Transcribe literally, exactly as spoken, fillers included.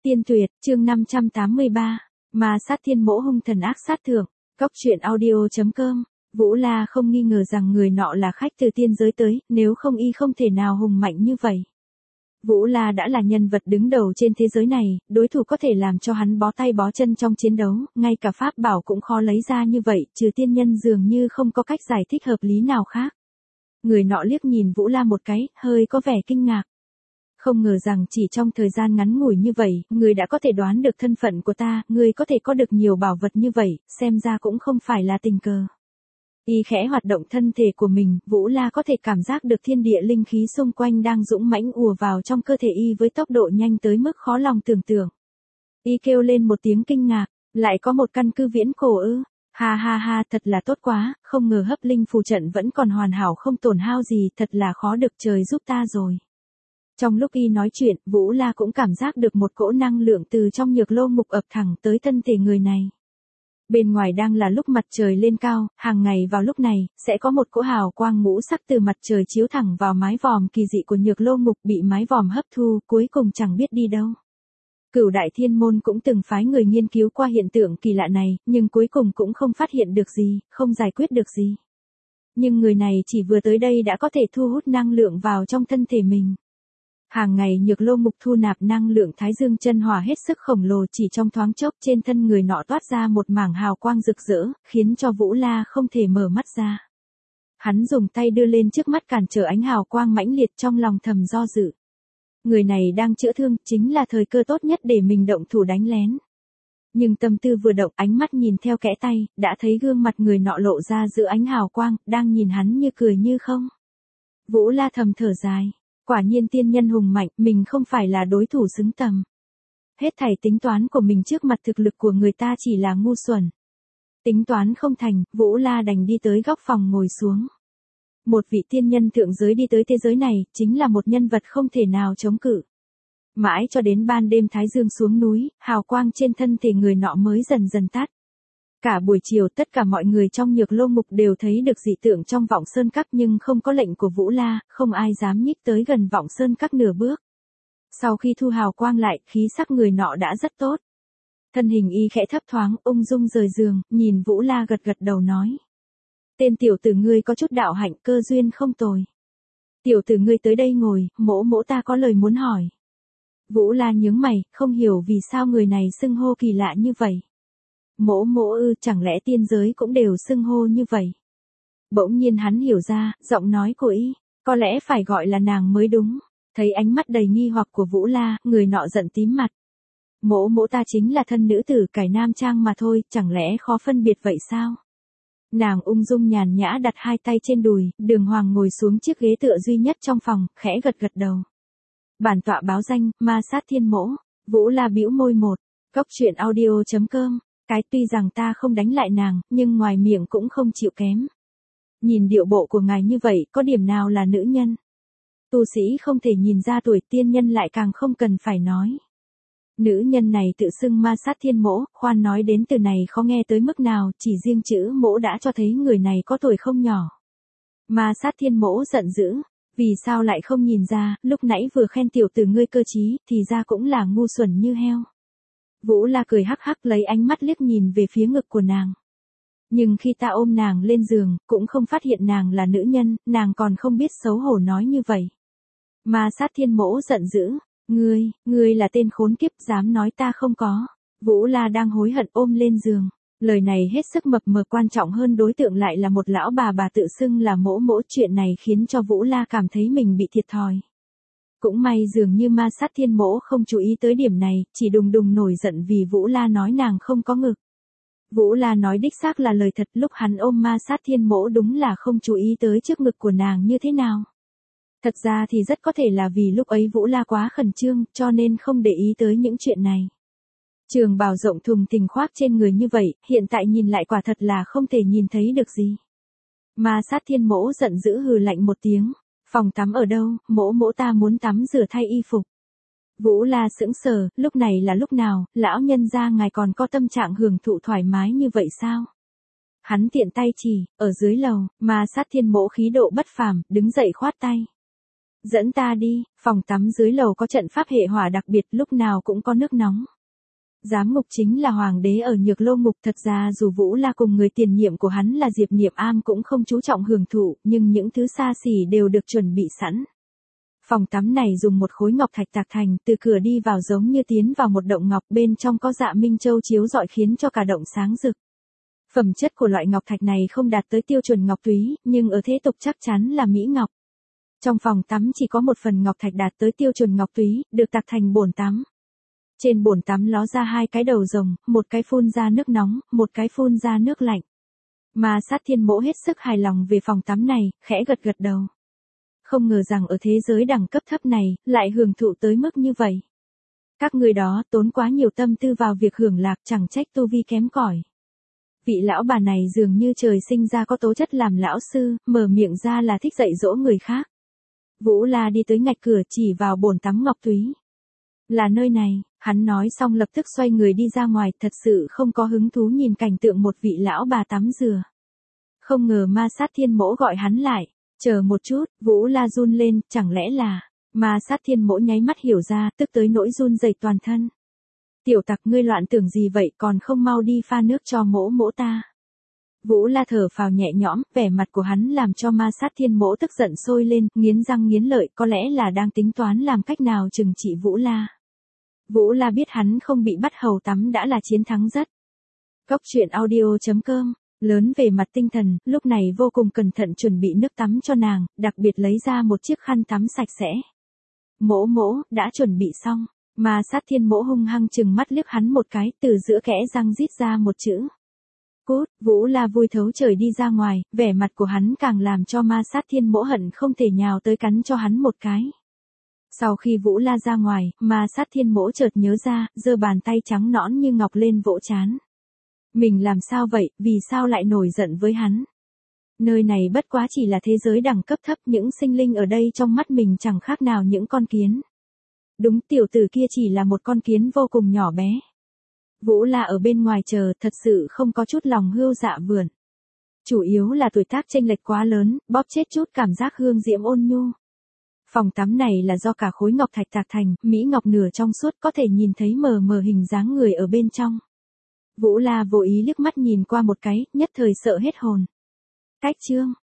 Tiên Tuyệt, chương năm trăm tám mươi ba, Ma Sát Thiên Mỗ hung thần ác sát thượng, Cóc truyện audio chấm com. Vũ La không nghi ngờ rằng người nọ là khách từ tiên giới tới, nếu không y không thể nào hùng mạnh như vậy. Vũ La đã là nhân vật đứng đầu trên thế giới này, đối thủ có thể làm cho hắn bó tay bó chân trong chiến đấu, ngay cả pháp bảo cũng khó lấy ra như vậy, trừ tiên nhân dường như không có cách giải thích hợp lý nào khác. Người nọ liếc nhìn Vũ La một cái, hơi có vẻ kinh ngạc. Không ngờ rằng chỉ trong thời gian ngắn ngủi như vậy, người đã có thể đoán được thân phận của ta, người có thể có được nhiều bảo vật như vậy, xem ra cũng không phải là tình cờ. Y khẽ hoạt động thân thể của mình, Vũ La có thể cảm giác được thiên địa linh khí xung quanh đang dũng mãnh ùa vào trong cơ thể y với tốc độ nhanh tới mức khó lòng tưởng tượng. Y kêu lên một tiếng kinh ngạc, lại có một căn cứ viễn cổ ư? Ha ha ha, thật là tốt quá, không ngờ hấp linh phù trận vẫn còn hoàn hảo không tổn hao gì, thật là khó được trời giúp ta rồi. Trong lúc y nói chuyện, Vũ La cũng cảm giác được một cỗ năng lượng từ trong nhược lô mục ập thẳng tới thân thể người này. Bên ngoài đang là lúc mặt trời lên cao, hàng ngày vào lúc này, sẽ có một cỗ hào quang ngũ sắc từ mặt trời chiếu thẳng vào mái vòm kỳ dị của nhược lô mục bị mái vòm hấp thu, cuối cùng chẳng biết đi đâu. Cửu Đại Thiên Môn cũng từng phái người nghiên cứu qua hiện tượng kỳ lạ này, nhưng cuối cùng cũng không phát hiện được gì, không giải quyết được gì. Nhưng người này chỉ vừa tới đây đã có thể thu hút năng lượng vào trong thân thể mình. Hàng ngày nhược lô mục thu nạp năng lượng thái dương chân hỏa hết sức khổng lồ, chỉ trong thoáng chốc trên thân người nọ toát ra một mảng hào quang rực rỡ, khiến cho Vũ La không thể mở mắt ra. Hắn dùng tay đưa lên trước mắt cản trở ánh hào quang mãnh liệt, trong lòng thầm do dự. Người này đang chữa thương, chính là thời cơ tốt nhất để mình động thủ đánh lén. Nhưng tâm tư vừa động, ánh mắt nhìn theo kẽ tay, đã thấy gương mặt người nọ lộ ra giữa ánh hào quang, đang nhìn hắn như cười như không. Vũ La thầm thở dài. Quả nhiên tiên nhân hùng mạnh, mình không phải là đối thủ xứng tầm. Hết thảy tính toán của mình trước mặt thực lực của người ta chỉ là ngu xuẩn. Tính toán không thành, Vũ La đành đi tới góc phòng ngồi xuống. Một vị tiên nhân thượng giới đi tới thế giới này, chính là một nhân vật không thể nào chống cự. Mãi cho đến ban đêm thái dương xuống núi, hào quang trên thân thể người nọ mới dần dần tắt. Cả buổi chiều tất cả mọi người trong nhược lô mục đều thấy được dị tượng trong vọng sơn các, nhưng không có lệnh của Vũ La, không ai dám nhích tới gần vọng sơn các nửa bước. Sau khi thu hào quang lại, khí sắc người nọ đã rất tốt. Thân hình y khẽ thấp thoáng, ung dung rời giường, nhìn Vũ La gật gật đầu nói. Tên tiểu tử ngươi có chút đạo hạnh, cơ duyên không tồi. Tiểu tử ngươi tới đây ngồi, mỗ mỗ ta có lời muốn hỏi. Vũ La nhướng mày, không hiểu vì sao người này xưng hô kỳ lạ như vậy. Mỗ mỗ ư, chẳng lẽ tiên giới cũng đều xưng hô như vậy? Bỗng nhiên hắn hiểu ra, giọng nói của y, có lẽ phải gọi là nàng mới đúng. Thấy ánh mắt đầy nghi hoặc của Vũ La, người nọ giận tím mặt. Mỗ mỗ ta chính là thân nữ tử cải nam trang mà thôi, chẳng lẽ khó phân biệt vậy sao? Nàng ung dung nhàn nhã đặt hai tay trên đùi, Đường Hoàng ngồi xuống chiếc ghế tựa duy nhất trong phòng, khẽ gật gật đầu. Bản tọa báo danh, Ma Sát Thiên Mỗ. Vũ La bĩu môi một, Cóc truyện audio chấm com. Cái tuy rằng ta không đánh lại nàng, nhưng ngoài miệng cũng không chịu kém. Nhìn điệu bộ của ngài như vậy, có điểm nào là nữ nhân? Tu sĩ không thể nhìn ra tuổi, tiên nhân lại càng không cần phải nói. Nữ nhân này tự xưng Ma Sát Thiên Mỗ, khoan nói đến từ này khó nghe tới mức nào, chỉ riêng chữ mỗ đã cho thấy người này có tuổi không nhỏ. Ma Sát Thiên Mỗ giận dữ, vì sao lại không nhìn ra, lúc nãy vừa khen tiểu tử ngươi cơ trí, thì ra cũng là ngu xuẩn như heo. Vũ La cười hắc hắc lấy ánh mắt liếc nhìn về phía ngực của nàng. Nhưng khi ta ôm nàng lên giường, cũng không phát hiện nàng là nữ nhân, nàng còn không biết xấu hổ nói như vậy. Ma Sát Thiên Mỗ giận dữ, ngươi, ngươi là tên khốn kiếp, dám nói ta không có. Vũ La đang hối hận ôm lên giường. Lời này hết sức mập mờ, quan trọng hơn đối tượng lại là một lão bà bà tự xưng là mỗ mỗ, chuyện này khiến cho Vũ La cảm thấy mình bị thiệt thòi. Cũng may dường như Ma Sát Thiên Mỗ không chú ý tới điểm này, chỉ đùng đùng nổi giận vì Vũ La nói nàng không có ngực. Vũ La nói đích xác là lời thật, lúc hắn ôm Ma Sát Thiên Mỗ đúng là không chú ý tới trước ngực của nàng như thế nào. Thật ra thì rất có thể là vì lúc ấy Vũ La quá khẩn trương, cho nên không để ý tới những chuyện này. Trường bào rộng thùng thình khoác trên người như vậy, hiện tại nhìn lại quả thật là không thể nhìn thấy được gì. Ma Sát Thiên Mỗ giận dữ hừ lạnh một tiếng. Phòng tắm ở đâu, mỗ mỗ ta muốn tắm rửa thay y phục. Vũ La sững sờ, lúc này là lúc nào, lão nhân gia ngài còn có tâm trạng hưởng thụ thoải mái như vậy sao? Hắn tiện tay chỉ, ở dưới lầu, Ma Sát Thiên Mỗ khí độ bất phàm, đứng dậy khoát tay. Dẫn ta đi, phòng tắm dưới lầu có trận pháp hệ hỏa đặc biệt, lúc nào cũng có nước nóng. Giám ngục chính là hoàng đế ở Nhược Lô ngục, thật ra dù Vũ La cùng người tiền nhiệm của hắn là Diệp Niệm Am cũng không chú trọng hưởng thụ, nhưng những thứ xa xỉ đều được chuẩn bị sẵn. Phòng tắm này dùng một khối ngọc thạch tạc thành, từ cửa đi vào giống như tiến vào một động ngọc, bên trong có dạ minh châu chiếu rọi khiến cho cả động sáng rực. Phẩm chất của loại ngọc thạch này không đạt tới tiêu chuẩn ngọc túy, nhưng ở thế tục chắc chắn là mỹ ngọc. Trong phòng tắm chỉ có một phần ngọc thạch đạt tới tiêu chuẩn ngọc túy, được tạc thành bồn tắm. Trên bồn tắm ló ra hai cái đầu rồng, một cái phun ra nước nóng, một cái phun ra nước lạnh. Ma Sát Thiên Mỗ hết sức hài lòng về phòng tắm này, khẽ gật gật đầu. Không ngờ rằng ở thế giới đẳng cấp thấp này, lại hưởng thụ tới mức như vậy. Các người đó tốn quá nhiều tâm tư vào việc hưởng lạc, chẳng trách tu vi kém cỏi. Vị lão bà này dường như trời sinh ra có tố chất làm lão sư, mở miệng ra là thích dạy dỗ người khác. Vũ La đi tới ngạch cửa chỉ vào bồn tắm ngọc túy. Là nơi này, hắn nói xong lập tức xoay người đi ra ngoài, thật sự không có hứng thú nhìn cảnh tượng một vị lão bà tắm rửa. Không ngờ Ma Sát Thiên Mỗ gọi hắn lại. Chờ một chút, Vũ La run lên, chẳng lẽ là... Ma Sát Thiên Mỗ nháy mắt hiểu ra, tức tới nỗi run rẩy toàn thân. Tiểu tặc, ngươi loạn tưởng gì vậy, còn không mau đi pha nước cho mỗ mỗ ta. Vũ La thở phào nhẹ nhõm, vẻ mặt của hắn làm cho Ma Sát Thiên Mỗ tức giận sôi lên, nghiến răng nghiến lợi, có lẽ là đang tính toán làm cách nào trừng trị Vũ La. Vũ La biết hắn không bị bắt hầu tắm đã là chiến thắng rất. Cốc truyện audio chấm com, lớn về mặt tinh thần, lúc này vô cùng cẩn thận chuẩn bị nước tắm cho nàng, đặc biệt lấy ra một chiếc khăn tắm sạch sẽ. Mỗ mỗ, đã chuẩn bị xong. Ma Sát Thiên Mỗ hung hăng chừng mắt liếc hắn một cái, từ giữa kẽ răng rít ra một chữ. Cút. Vũ La vui thấu trời đi ra ngoài, vẻ mặt của hắn càng làm cho Ma Sát Thiên Mỗ hận không thể nhào tới cắn cho hắn một cái. Sau khi Vũ La ra ngoài, Ma Sát Thiên Mỗ chợt nhớ ra, giơ bàn tay trắng nõn như ngọc lên vỗ trán. Mình làm sao vậy, vì sao lại nổi giận với hắn? Nơi này bất quá chỉ là thế giới đẳng cấp thấp, những sinh linh ở đây trong mắt mình chẳng khác nào những con kiến. Đúng, tiểu tử kia chỉ là một con kiến vô cùng nhỏ bé. Vũ La ở bên ngoài chờ, thật sự không có chút lòng hươu dạ vườn. Chủ yếu là tuổi tác chênh lệch quá lớn, bóp chết chút cảm giác hương diễm ôn nhu. Phòng tắm này là do cả khối ngọc thạch tạc thành, mỹ ngọc nửa trong suốt, có thể nhìn thấy mờ mờ hình dáng người ở bên trong. Vũ La vô ý liếc mắt nhìn qua một cái, nhất thời sợ hết hồn. Cách chương